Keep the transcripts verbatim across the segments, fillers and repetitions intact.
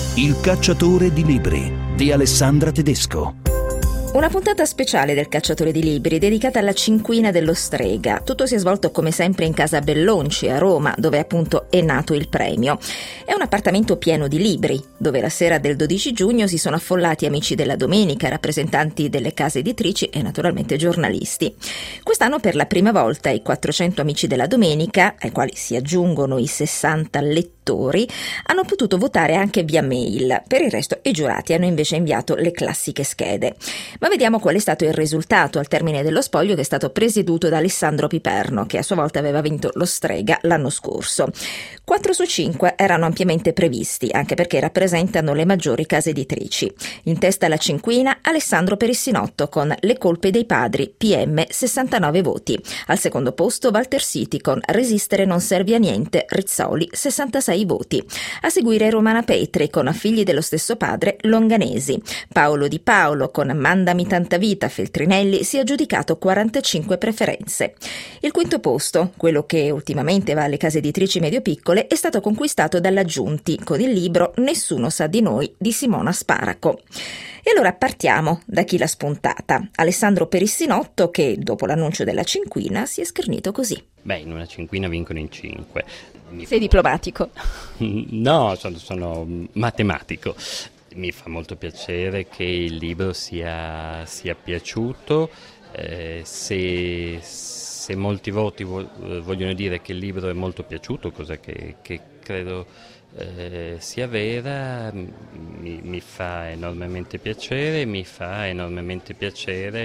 Il cacciatore di libri di Alessandra Tedesco. Una puntata speciale del Cacciatore di Libri dedicata alla cinquina dello Strega. Tutto si è svolto come sempre in casa Bellonci a Roma, dove appunto è nato il premio. È un appartamento pieno di libri, dove la sera del dodici giugno si sono affollati amici della Domenica, rappresentanti delle case editrici e naturalmente giornalisti. Quest'anno per la prima volta i quattrocento amici della Domenica, ai quali si aggiungono i sessanta lettori, hanno potuto votare anche via mail. Per il resto i giurati hanno invece inviato le classiche schede. Ma vediamo qual è stato il risultato al termine dello spoglio, che è stato presieduto da Alessandro Piperno, che a sua volta aveva vinto lo Strega l'anno scorso. Quattro su cinque erano ampiamente previsti, anche perché rappresentano le maggiori case editrici. In testa alla cinquina Alessandro Perissinotto con Le colpe dei padri, P M, sessantanove voti. Al secondo posto Walter Siti con Resistere non serve a niente, Rizzoli, sessantasei voti. A seguire Romana Petri con Figli dello stesso padre, Longanesi. Paolo Di Paolo con Mandami tanta vita, Feltrinelli, si è aggiudicato quarantacinque preferenze. Il quinto posto, quello che ultimamente va alle case editrici medio-piccole, è stato conquistato dalla Giunti con il libro Nessuno sa di noi di Simona Sparaco. E allora partiamo da chi l'ha spuntata. Alessandro Perissinotto, che dopo l'annuncio della cinquina si è schernito così. Beh, in una cinquina vincono in cinque. Mi Sei fa... diplomatico? No, sono, sono matematico. Mi fa molto piacere che il libro sia, sia piaciuto. Eh, se, se molti voti vogliono dire che il libro è molto piaciuto, cosa che, che credo eh, sia vera, mi, mi fa enormemente piacere, mi fa enormemente piacere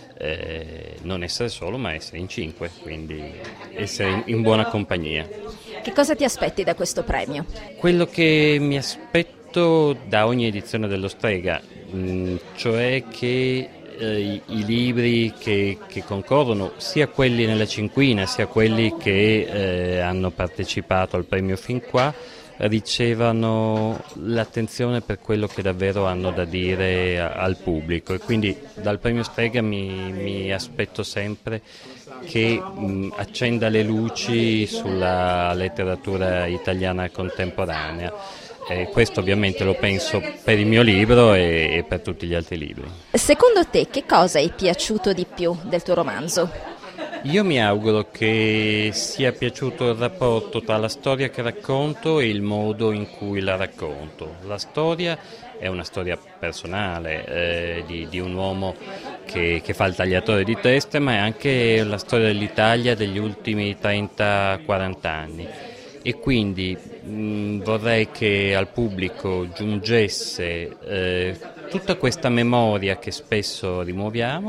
eh, non essere solo ma essere in cinque, quindi essere in, in buona compagnia. Che cosa ti aspetti da questo premio? Quello che mi aspetto da ogni edizione dello Strega, mh, cioè che eh, i, i libri che, che concorrono, sia quelli nella cinquina sia quelli che eh, hanno partecipato al premio fin qua, ricevano l'attenzione per quello che davvero hanno da dire a, al pubblico, e quindi dal premio Strega mi, mi aspetto sempre che mh, accenda le luci sulla letteratura italiana contemporanea. Eh, questo ovviamente lo penso per il mio libro e, e per tutti gli altri libri. Secondo te che cosa è piaciuto di più del tuo romanzo? Io mi auguro che sia piaciuto il rapporto tra la storia che racconto e il modo in cui la racconto. La storia è una storia personale eh, di, di un uomo che, che fa il tagliatore di teste, ma è anche la storia dell'Italia degli ultimi trenta quaranta anni. E quindi mh, vorrei che al pubblico giungesse eh, tutta questa memoria che spesso rimuoviamo,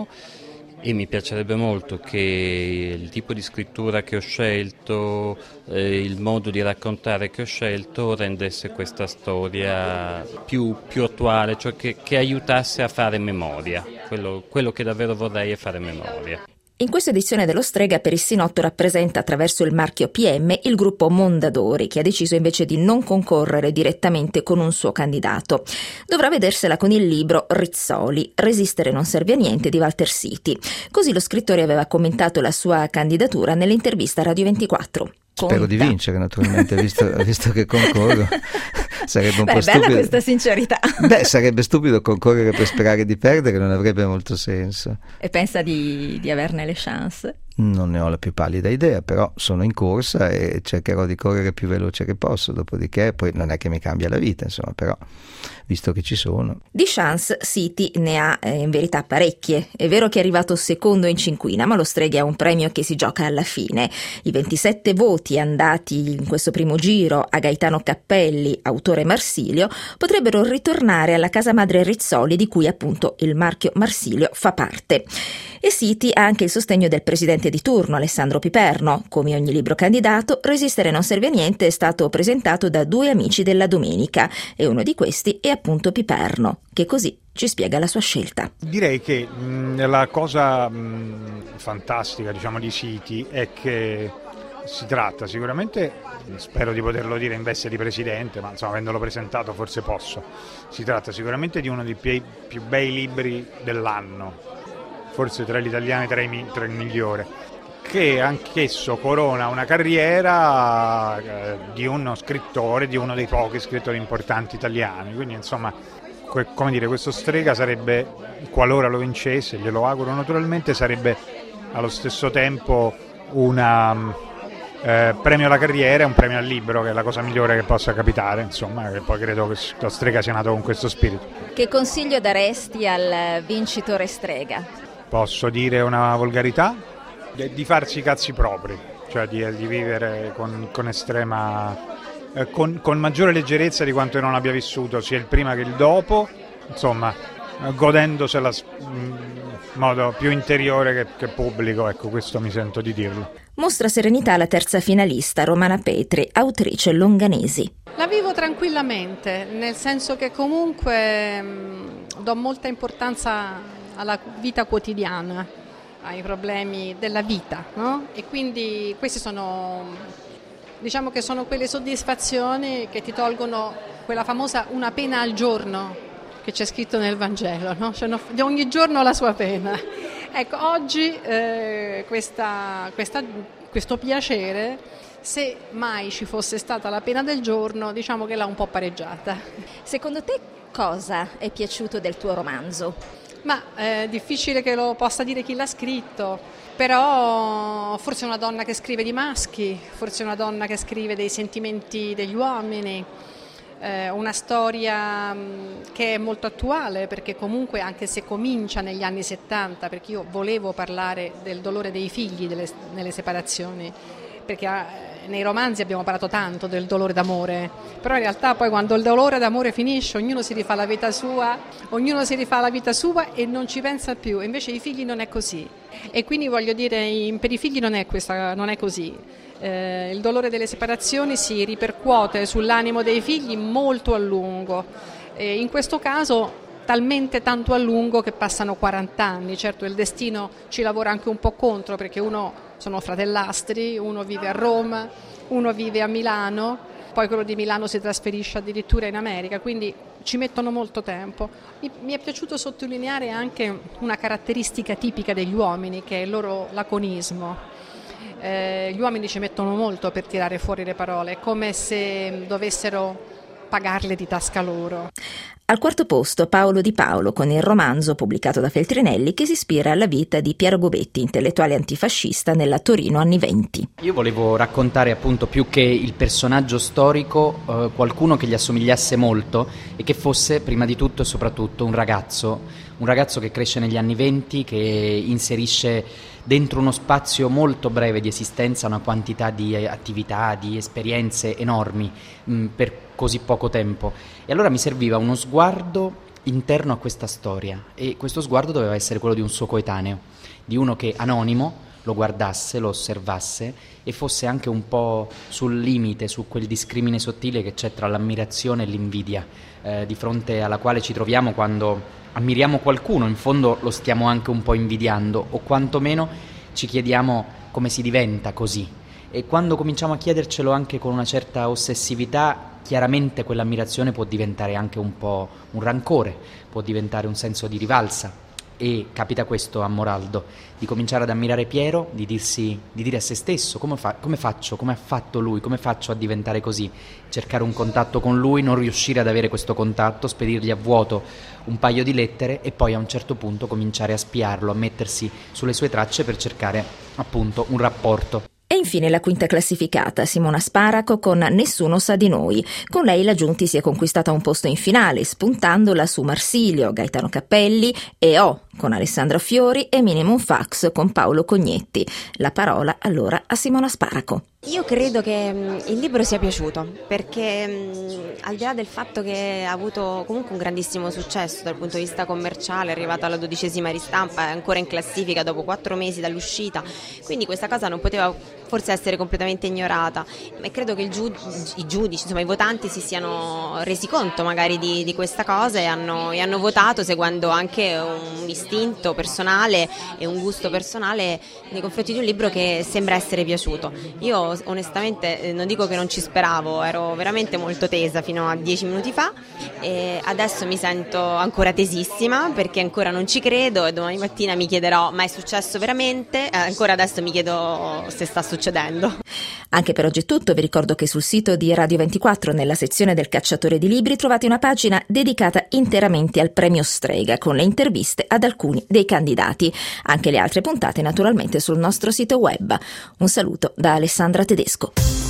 e mi piacerebbe molto che il tipo di scrittura che ho scelto, eh, il modo di raccontare che ho scelto rendesse questa storia più, più attuale, cioè che, che aiutasse a fare memoria. Quello, quello che davvero vorrei è fare memoria. In questa edizione dello Strega Perissinotto rappresenta attraverso il marchio P M il gruppo Mondadori, che ha deciso invece di non concorrere direttamente con un suo candidato. Dovrà vedersela con il libro Rizzoli, Resistere non serve a niente di Walter Siti. Così lo scrittore aveva commentato la sua candidatura nell'intervista a Radio ventiquattro. Spero Conta. di vincere, naturalmente, visto, visto che concorro. Sarebbe un Beh, po' bella stupido. questa sincerità. Beh, sarebbe stupido concorrere per sperare di perdere, non avrebbe molto senso. E pensa di, di averne le chance? Non ne ho la più pallida idea, però sono in corsa e cercherò di correre più veloce che posso, dopodiché poi non è che mi cambia la vita, insomma, però visto che ci sono. Di chance Siti ne ha eh, in verità parecchie. È vero che è arrivato secondo in cinquina, ma lo Strega è un premio che si gioca alla fine. I ventisette voti andati in questo primo giro a Gaetano Cappelli, autore Marsilio, potrebbero ritornare alla casa madre Rizzoli, di cui appunto il marchio Marsilio fa parte. E Siti ha anche il sostegno del presidente di turno, Alessandro Piperno. Come ogni libro candidato, Resistere non serve a niente è stato presentato da due amici della Domenica, e uno di questi è appunto Piperno, che così ci spiega la sua scelta. Direi che mh, la cosa mh, fantastica, diciamo, di Siti è che si tratta sicuramente, spero di poterlo dire in veste di presidente, ma insomma avendolo presentato forse posso, si tratta sicuramente di uno dei più, più bei libri dell'anno, forse tra gli italiani tra, i, tra il migliore. che anch'esso corona una carriera eh, di uno scrittore, di uno dei pochi scrittori importanti italiani. Quindi insomma, que- come dire, questo Strega sarebbe, qualora lo vincesse, glielo auguro naturalmente, sarebbe allo stesso tempo un eh, premio alla carriera e un premio al libro, che è la cosa migliore che possa capitare, insomma, e poi credo che lo Strega sia nato con questo spirito. Che consiglio daresti al vincitore Strega? Posso dire una volgarità? Di farsi i cazzi propri, cioè di, di vivere con, con estrema, eh, con, con maggiore leggerezza di quanto io non abbia vissuto sia il prima che il dopo, insomma, eh, godendosela in modo più interiore che, che pubblico, ecco, questo mi sento di dirlo. Mostra serenità la terza finalista, Romana Petri, autrice Longanesi. La vivo tranquillamente, nel senso che comunque mh, do molta importanza alla vita quotidiana, ai problemi della vita, no? E quindi queste sono, diciamo che sono quelle soddisfazioni che ti tolgono quella famosa una pena al giorno che c'è scritto nel Vangelo, no? Cioè, no, ogni giorno la sua pena. Ecco, oggi eh, questa, questa, questo piacere, se mai ci fosse stata la pena del giorno, diciamo che l'ha un po' pareggiata. Secondo te cosa è piaciuto del tuo romanzo? Ma è difficile che lo possa dire chi l'ha scritto, però forse è una donna che scrive di maschi, forse è una donna che scrive dei sentimenti degli uomini, eh, una storia che è molto attuale, perché comunque anche se comincia negli anni settanta, perché io volevo parlare del dolore dei figli delle, nelle separazioni, perché nei romanzi abbiamo parlato tanto del dolore d'amore, però in realtà poi quando il dolore d'amore finisce ognuno si rifà la vita sua, ognuno si rifà la vita sua e non ci pensa più, invece i figli non è così. E quindi voglio dire, per i figli non è, questa, non è così. Eh, il dolore delle separazioni si ripercuote sull'animo dei figli molto a lungo, e in questo caso talmente tanto a lungo che passano quaranta anni. Certo, il destino ci lavora anche un po' contro, perché uno sono fratellastri, uno vive a Roma, uno vive a Milano, poi quello di Milano si trasferisce addirittura in America, quindi ci mettono molto tempo. Mi, mi è piaciuto sottolineare anche una caratteristica tipica degli uomini, che è il loro laconismo. Eh, gli uomini ci mettono molto per tirare fuori le parole, è come se dovessero pagarle di tasca loro. Al quarto posto Paolo Di Paolo con il romanzo pubblicato da Feltrinelli che si ispira alla vita di Piero Gobetti, intellettuale antifascista nella Torino anni venti. Io volevo raccontare appunto più che il personaggio storico eh, qualcuno che gli assomigliasse molto e che fosse prima di tutto e soprattutto un ragazzo, un ragazzo che cresce negli anni venti, che inserisce dentro uno spazio molto breve di esistenza una quantità di attività, di esperienze enormi mh, per così poco tempo. E allora mi serviva uno sguardo interno a questa storia, e questo sguardo doveva essere quello di un suo coetaneo, di uno che anonimo lo guardasse, lo osservasse e fosse anche un po' sul limite, su quel discrimine sottile che c'è tra l'ammirazione e l'invidia, eh, di fronte alla quale ci troviamo quando ammiriamo qualcuno. In fondo lo stiamo anche un po' invidiando, o quantomeno ci chiediamo come si diventa così. E quando cominciamo a chiedercelo anche con una certa ossessività, chiaramente quell'ammirazione può diventare anche un po' un rancore, può diventare un senso di rivalsa. E capita questo a Moraldo, di cominciare ad ammirare Piero, di dirsi, di dire a se stesso come, fa, come faccio, come ha fatto lui, come faccio a diventare così, cercare un contatto con lui, non riuscire ad avere questo contatto, spedirgli a vuoto un paio di lettere e poi a un certo punto cominciare a spiarlo, a mettersi sulle sue tracce per cercare appunto un rapporto. E infine la quinta classificata, Simona Sparaco con Nessuno sa di noi. Con lei la Giunti si è conquistata un posto in finale, spuntandola su Marsilio, Gaetano Cappelli e O con Alessandra Fiori e Minimum Fax con Paolo Cognetti. La parola allora a Simona Sparaco. Io credo che mh, il libro sia piaciuto perché mh, al di là del fatto che ha avuto comunque un grandissimo successo dal punto di vista commerciale, è arrivato alla dodicesima ristampa, è ancora in classifica dopo quattro mesi dall'uscita, quindi questa cosa non poteva forse essere completamente ignorata, e credo che il giud- i giudici, insomma i votanti si siano resi conto magari di, di questa cosa e hanno, e hanno votato seguendo anche un istinto personale e un gusto personale nei confronti di un libro che sembra essere piaciuto. Io onestamente non dico che non ci speravo, ero veramente molto tesa fino a dieci minuti fa e adesso mi sento ancora tesissima perché ancora non ci credo e domani mattina mi chiederò ma è successo veramente? Eh, ancora adesso mi chiedo se sta succedendo. Anche per oggi è tutto, vi ricordo che sul sito di Radio ventiquattro nella sezione del Cacciatore di Libri trovate una pagina dedicata interamente al premio Strega con le interviste ad alcuni dei candidati. Anche le altre puntate naturalmente sul nostro sito web. Un saluto da Alessandra Tedesco.